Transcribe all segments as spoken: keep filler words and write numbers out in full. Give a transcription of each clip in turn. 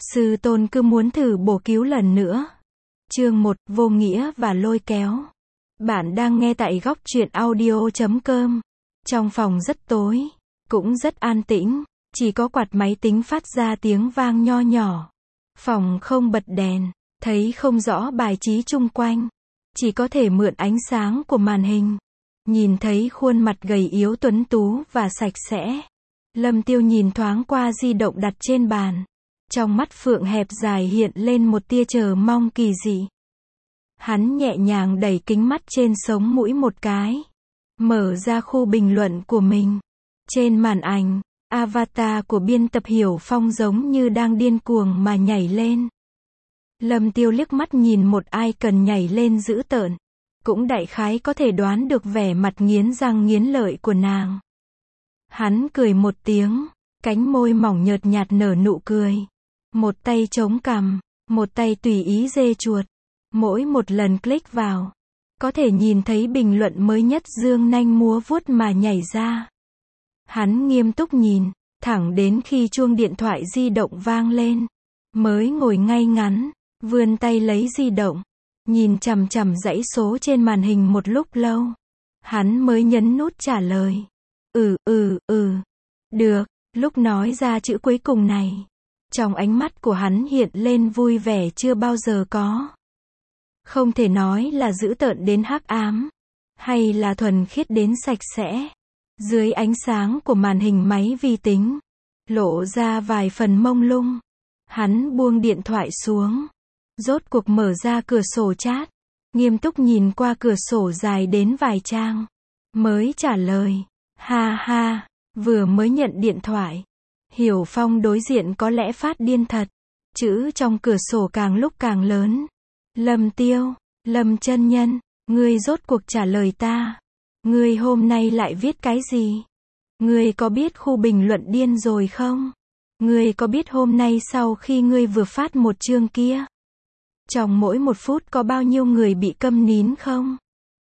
Sư tôn cứ muốn thử bổ cứu lần nữa. Chương một, vô nghĩa và lôi kéo. Bạn đang nghe tại góc truyện audio chấm com. Trong phòng rất tối, cũng rất an tĩnh, chỉ có quạt máy tính phát ra tiếng vang nho nhỏ. Phòng không bật đèn, thấy không rõ bài trí chung quanh, chỉ có thể mượn ánh sáng của màn hình. Nhìn thấy khuôn mặt gầy yếu tuấn tú và sạch sẽ. Lâm Tiêu nhìn thoáng qua di động đặt trên bàn. Trong mắt phượng hẹp dài hiện lên một tia chờ mong kỳ dị. Hắn nhẹ nhàng đẩy kính mắt trên sống mũi một cái. Mở ra khu bình luận của mình. Trên màn ảnh, avatar của biên tập Hiểu Phong giống như đang điên cuồng mà nhảy lên. Lâm Tiêu liếc mắt nhìn một icon nhảy lên dữ tợn. Cũng đại khái có thể đoán được vẻ mặt nghiến răng nghiến lợi của nàng. Hắn cười một tiếng, cánh môi mỏng nhợt nhạt nở nụ cười. Một tay chống cằm, một tay tùy ý giê chuột. Mỗi một lần click vào, có thể nhìn thấy bình luận mới nhất dương nanh múa vuốt mà nhảy ra. Hắn nghiêm túc nhìn, thẳng đến khi chuông điện thoại di động vang lên. Mới ngồi ngay ngắn, vươn tay lấy di động. Nhìn chằm chằm dãy số trên màn hình một lúc lâu. Hắn mới nhấn nút trả lời. Ừ, ừ, ừ. Được, lúc nói ra chữ cuối cùng này. Trong ánh mắt của hắn hiện lên vui vẻ chưa bao giờ có. Không thể nói là dữ tợn đến hắc ám. Hay là thuần khiết đến sạch sẽ. Dưới ánh sáng của màn hình máy vi tính. Lộ ra vài phần mông lung. Hắn buông điện thoại xuống. Rốt cuộc mở ra cửa sổ chat. Nghiêm túc nhìn qua cửa sổ dài đến vài trang. Mới trả lời. Ha ha, vừa mới nhận điện thoại. Hiểu Phong đối diện có lẽ phát điên thật. Chữ trong cửa sổ càng lúc càng lớn. Lâm Tiêu, Lâm chân nhân, ngươi rốt cuộc trả lời ta. Ngươi hôm nay lại viết cái gì? Ngươi có biết khu bình luận điên rồi không? Ngươi có biết hôm nay sau khi ngươi vừa phát một chương kia, trong mỗi một phút có bao nhiêu người bị câm nín không?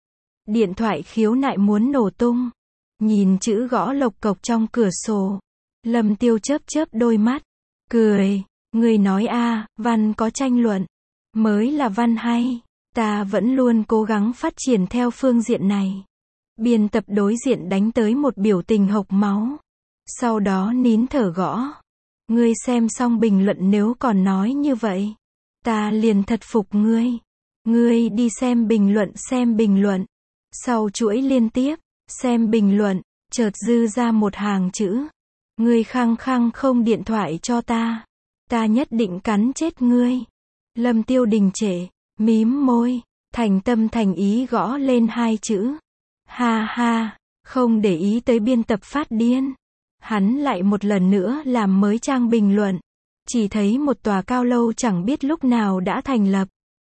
Điện thoại khiếu nại muốn nổ tung. Nhìn chữ gõ lộc cộc trong cửa sổ. Lâm Tiêu chớp chớp đôi mắt. Cười. Người nói a, văn có tranh luận. Mới là văn hay. Ta vẫn luôn cố gắng phát triển theo phương diện này. Biên tập đối diện đánh tới một biểu tình hộc máu. Sau đó nín thở gõ. Ngươi xem xong bình luận nếu còn nói như vậy. Ta liền thật phục ngươi. Ngươi đi xem bình luận xem bình luận. Sau chuỗi liên tiếp, xem bình luận, chợt dư ra một hàng chữ. Ngươi khăng khăng không điện thoại cho ta. Ta nhất định cắn chết ngươi. Lâm Tiêu đình trệ, mím môi, thành tâm thành ý gõ lên hai chữ. Ha ha, không để ý tới biên tập phát điên. Hắn lại một lần nữa làm mới trang bình luận. Chỉ thấy một tòa cao lâu chẳng biết lúc nào đã thành lập.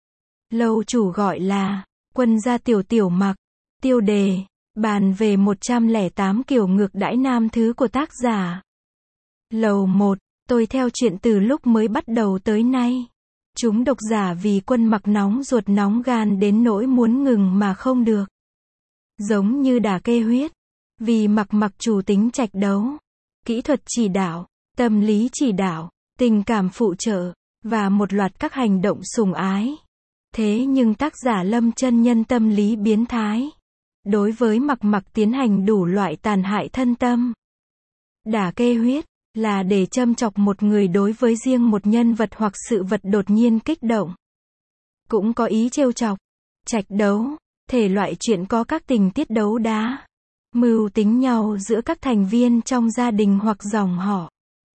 Lâu chủ gọi là Quân gia tiểu tiểu mặc. Tiêu đề, bàn về một trăm lẻ tám kiểu ngược đãi nam thứ của tác giả. Lầu một, tôi theo chuyện từ lúc mới bắt đầu tới nay. Chúng độc giả vì Quân mặc nóng ruột nóng gan đến nỗi muốn ngừng mà không được. Giống như đả kê huyết. Vì mặc mặc chủ tính trạch đấu. Kỹ thuật chỉ đạo, tâm lý chỉ đạo, tình cảm phụ trợ, và một loạt các hành động sủng ái. Thế nhưng tác giả Lâm chân nhân tâm lý biến thái. Đối với mặc mặc tiến hành đủ loại tàn hại thân tâm. Đả kê huyết, là để châm chọc một người đối với riêng một nhân vật hoặc sự vật đột nhiên kích động. Cũng có ý trêu chọc. Trạch đấu, thể loại chuyện có các tình tiết đấu đá. Mưu tính nhau giữa các thành viên trong gia đình hoặc dòng họ.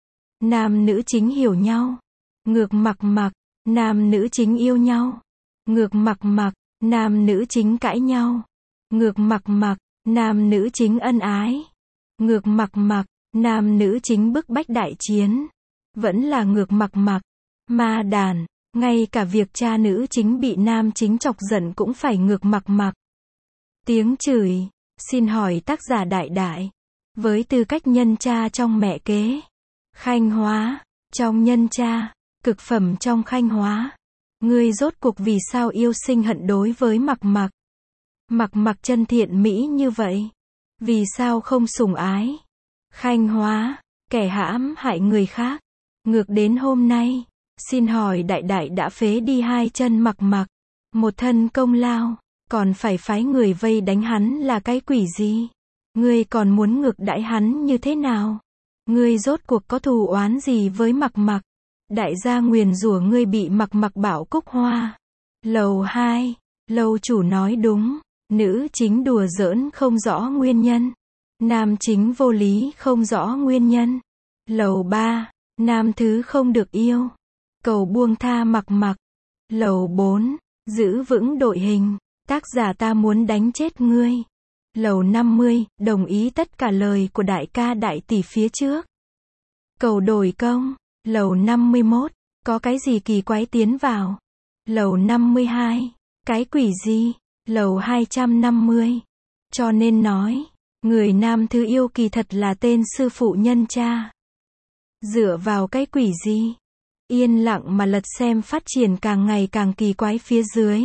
Nam nữ chính hiểu nhau. Ngược mặc mặc, nam nữ chính yêu nhau. Ngược mặc mặc, nam nữ chính cãi nhau. Ngược mặc mặc, nam nữ chính ân ái. Ngược mặc mặc, nam nữ chính bức bách đại chiến. Vẫn là ngược mặc mặc. Ma đàn, ngay cả việc cha nữ chính bị nam chính chọc giận cũng phải ngược mặc mặc. Tiếng chửi, xin hỏi tác giả đại đại. Với tư cách nhân cha trong mẹ kế. Khanh hóa, trong nhân cha. Cực phẩm trong khanh hóa. Ngươi rốt cuộc vì sao yêu sinh hận đối với mặc mặc? Mặc mặc chân thiện mỹ như vậy. Vì sao không sủng ái? Khanh hóa, kẻ hãm hại người khác. Ngược đến hôm nay, Xin hỏi đại đại đã phế đi hai chân Mặc Mặc, một thân công lao, còn phải phái người vây đánh hắn là cái quỷ gì? Ngươi còn muốn ngược đãi hắn như thế nào? Ngươi rốt cuộc có thù oán gì với Mặc Mặc? Đại gia nguyền rủa ngươi bị Mặc Mặc bảo cúc hoa. Lầu hai, lâu chủ nói đúng, nữ chính đùa giỡn không rõ nguyên nhân. Nam chính vô lý không rõ nguyên nhân. Lầu ba, nam thứ không được yêu. Cầu buông tha Mặc Mặc. Lầu bốn, giữ vững đội hình. Tác giả ta muốn đánh chết ngươi. Lầu năm mươi, đồng ý tất cả lời của đại ca đại tỷ phía trước. Cầu đổi công. Lầu năm mươi mốt, có cái gì kỳ quái tiến vào. Lầu năm mươi hai, cái quỷ gì. Lầu hai trăm năm mươi, cho nên nói, người nam thứ yêu kỳ thật là tên sư phụ nhân cha. Dựa vào cái quỷ gì? Yên lặng mà lật xem phát triển càng ngày càng kỳ quái phía dưới.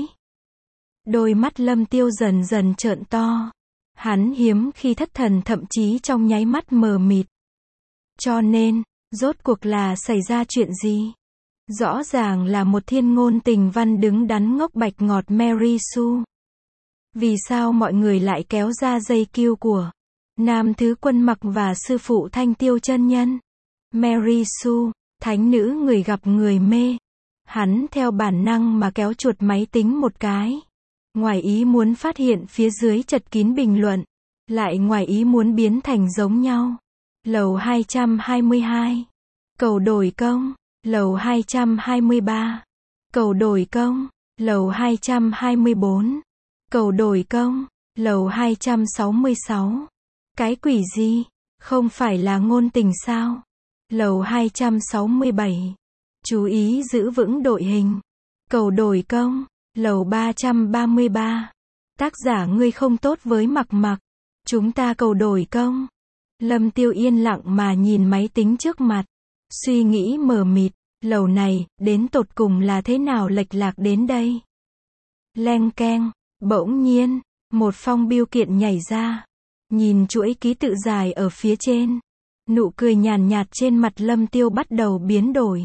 Đôi mắt Lâm Tiêu dần dần trợn to. Hắn hiếm khi thất thần, thậm chí trong nháy mắt mờ mịt. Cho nên, rốt cuộc là xảy ra chuyện gì? Rõ ràng là một thiên ngôn tình văn đứng đắn ngốc bạch ngọt Mary Sue. Vì sao mọi người lại kéo ra dây cưu của nam thứ Quân Mặc và sư phụ Thanh Tiêu chân nhân? Mary Sue, thánh nữ người gặp người mê. Hắn theo bản năng mà kéo chuột máy tính một cái. Ngoài ý muốn phát hiện phía dưới chật kín bình luận. Lại ngoài ý muốn biến thành giống nhau. Lầu hai trăm hai mươi hai. Cầu đổi công. Lầu hai trăm hai mươi ba. Cầu đổi công. Lầu hai trăm hai mươi bốn. Cầu đổi công. Lầu hai trăm sáu mươi sáu. Cái quỷ gì? Không phải là ngôn tình sao? Lầu hai trăm sáu mươi bảy. Chú ý giữ vững đội hình. Cầu đổi công. Lầu ba trăm ba mươi ba. Tác giả ngươi không tốt với Mặc Mặc. Chúng ta cầu đổi công. Lâm Tiêu yên lặng mà nhìn máy tính trước mặt. Suy nghĩ mờ mịt. Lầu này, đến tột cùng là thế nào lệch lạc đến đây? Leng keng. Bỗng nhiên, một phong bưu kiện nhảy ra. Nhìn chuỗi ký tự dài ở phía trên. Nụ cười nhàn nhạt trên mặt Lâm Tiêu bắt đầu biến đổi.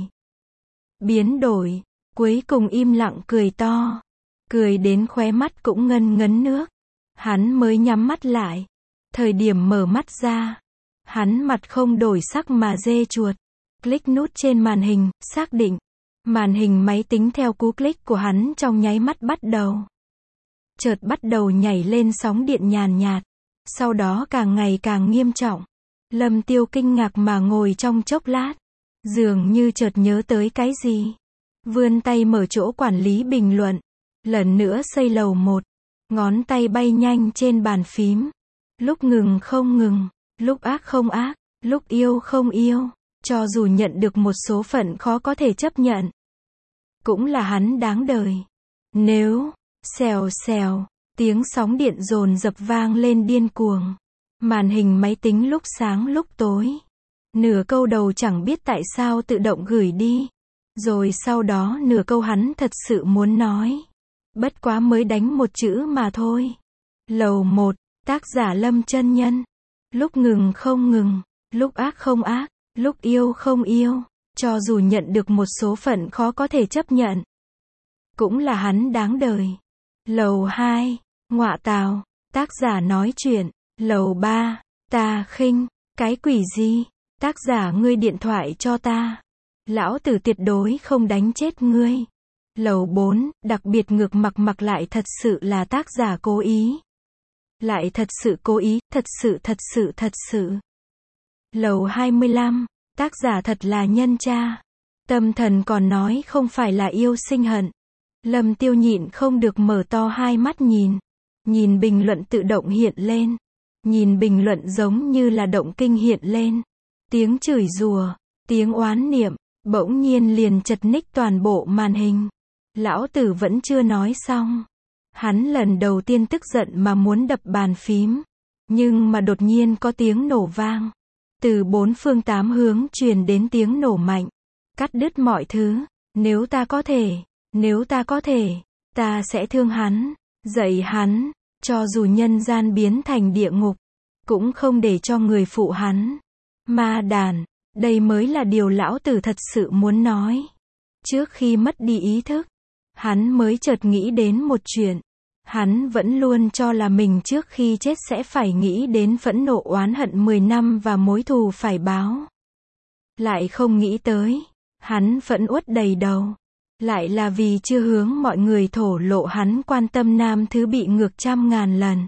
Biến đổi. Cuối cùng im lặng cười to. Cười đến khóe mắt cũng ngân ngấn nước. Hắn mới nhắm mắt lại. Thời điểm mở mắt ra. Hắn mặt không đổi sắc mà dê chuột. Click nút trên màn hình, xác định. Màn hình máy tính theo cú click của hắn trong nháy mắt bắt đầu. Chợt bắt đầu nhảy lên sóng điện nhàn nhạt. Sau đó càng ngày càng nghiêm trọng. Lâm Tiêu kinh ngạc mà ngồi trong chốc lát. Dường như chợt nhớ tới cái gì. Vươn tay mở chỗ quản lý bình luận. Lần nữa xây lầu một. Ngón tay bay nhanh trên bàn phím. Lúc ngừng không ngừng. Lúc ác không ác. Lúc yêu không yêu. Cho dù nhận được một số phận khó có thể chấp nhận. Cũng là hắn đáng đời. Nếu, xèo xèo, tiếng sóng điện dồn dập vang lên điên cuồng. Màn hình máy tính lúc sáng lúc tối. Nửa câu đầu chẳng biết tại sao tự động gửi đi. Rồi sau đó nửa câu hắn thật sự muốn nói. Bất quá mới đánh một chữ mà thôi. Lầu một, tác giả Lâm chân nhân. Lúc ngừng không ngừng, lúc ác không ác, lúc yêu không yêu. Cho dù nhận được một số phận khó có thể chấp nhận. Cũng là hắn đáng đời. Lầu hai, ngọa tào, tác giả nói chuyện. Lầu ba, ta khinh, cái quỷ gì? Tác giả ngươi điện thoại cho ta. Lão tử tuyệt đối không đánh chết ngươi. Lầu bốn, đặc biệt ngược Mặc Mặc lại thật sự là tác giả cố ý. Lại thật sự cố ý, thật sự thật sự thật sự. Lầu hai mươi lăm, tác giả thật là nhân cha. Tâm thần còn nói không phải là yêu sinh hận. Lâm Tiêu nhịn không được mở to hai mắt nhìn. Nhìn bình luận tự động hiện lên. Nhìn bình luận giống như là động kinh hiện lên. Tiếng chửi rủa, tiếng oán niệm, bỗng nhiên liền chật ních toàn bộ màn hình. Lão tử vẫn chưa nói xong. Hắn lần đầu tiên tức giận mà muốn đập bàn phím. Nhưng mà đột nhiên có tiếng nổ vang. Từ bốn phương tám hướng truyền đến tiếng nổ mạnh. Cắt đứt mọi thứ. Nếu ta có thể, nếu ta có thể, ta sẽ thương hắn, dạy hắn, cho dù nhân gian biến thành địa ngục, cũng không để cho người phụ hắn. Ma đàn, đây mới là điều lão tử thật sự muốn nói. Trước khi mất đi ý thức, hắn mới chợt nghĩ đến một chuyện. Hắn vẫn luôn cho là mình trước khi chết sẽ phải nghĩ đến phẫn nộ oán hận mười năm và mối thù phải báo. Lại không nghĩ tới, hắn phẫn uất đầy đầu. Lại là vì chưa hướng mọi người thổ lộ hắn quan tâm nam thứ bị ngược trăm ngàn lần.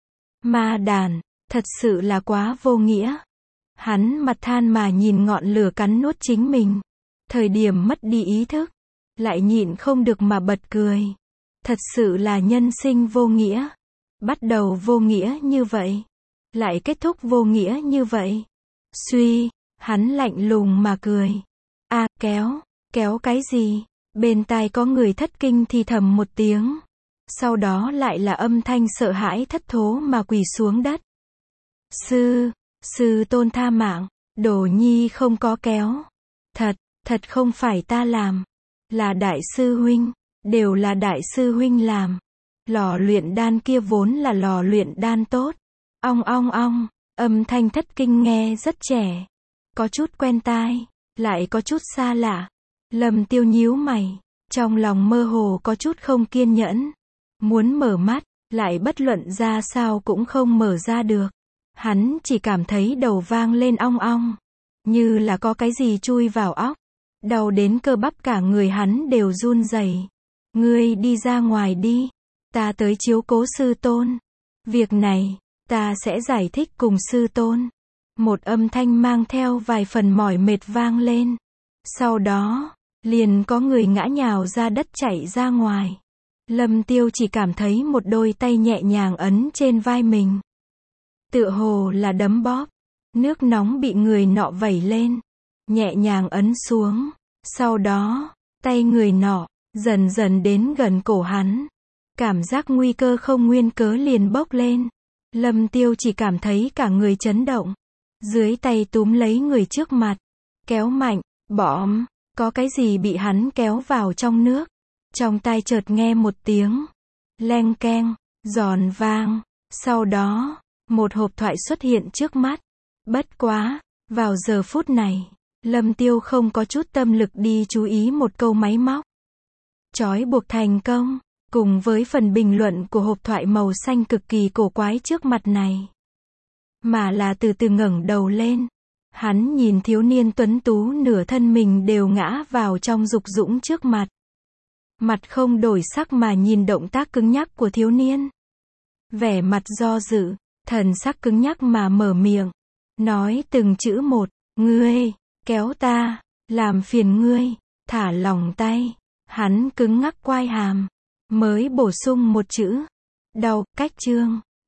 Ma đàn, thật sự là quá vô nghĩa. Hắn mặt than mà nhìn ngọn lửa cắn nuốt chính mình. Thời điểm mất đi ý thức, lại nhịn không được mà bật cười. Thật sự là nhân sinh vô nghĩa. Bắt đầu vô nghĩa như vậy, lại kết thúc vô nghĩa như vậy. Suy, hắn lạnh lùng mà cười. A, à, kéo, kéo cái gì? Bên tai có người thất kinh thì thầm một tiếng. Sau đó lại là âm thanh sợ hãi thất thố mà quỳ xuống đất. Sư, sư tôn tha mạng, Đồ nhi không có kéo. Thật, thật không phải ta làm. Là đại sư huynh, đều là đại sư huynh làm. Lò luyện đan kia vốn là lò luyện đan tốt. Ong ong ong, âm thanh thất kinh nghe rất trẻ. Có chút quen tai, lại có chút xa lạ. Lâm Tiêu nhíu mày, trong lòng mơ hồ có chút không kiên nhẫn. Muốn mở mắt, lại bất luận ra sao cũng không mở ra được. Hắn chỉ cảm thấy đầu vang lên ong ong, như là có cái gì chui vào óc. Đau đến cơ bắp cả người hắn đều run rẩy. Ngươi đi ra ngoài đi, ta tới chiếu cố sư tôn. Việc này, ta sẽ giải thích cùng sư tôn. Một âm thanh mang theo vài phần mỏi mệt vang lên. Sau đó, liền có người ngã nhào ra đất chạy ra ngoài. Lâm Tiêu chỉ cảm thấy một đôi tay nhẹ nhàng ấn trên vai mình. Tựa hồ là đấm bóp. Nước nóng bị người nọ vẩy lên. Nhẹ nhàng ấn xuống. Sau đó, tay người nọ, dần dần đến gần cổ hắn. Cảm giác nguy cơ không nguyên cớ liền bốc lên. Lâm Tiêu chỉ cảm thấy cả người chấn động. Dưới tay túm lấy người trước mặt. Kéo mạnh, bõm, có cái gì bị hắn kéo vào trong nước. Trong tai chợt nghe một tiếng leng keng, giòn vang. Sau đó, một hộp thoại xuất hiện trước mắt. Bất quá, vào giờ phút này, Lâm Tiêu không có chút tâm lực đi chú ý một câu máy móc. Trói buộc thành công, cùng với phần bình luận của hộp thoại màu xanh cực kỳ cổ quái trước mặt này. Mà là từ từ ngẩng đầu lên. Hắn nhìn thiếu niên tuấn tú nửa thân mình đều ngã vào trong dục dũng trước mặt. Mặt không đổi sắc mà nhìn động tác cứng nhắc của thiếu niên. Vẻ mặt do dự, thần sắc cứng nhắc mà mở miệng. Nói từng chữ một, ngươi, kéo ta, làm phiền ngươi, thả lỏng tay. Hắn cứng ngắc quai hàm, mới bổ sung một chữ. Đau, cách chương.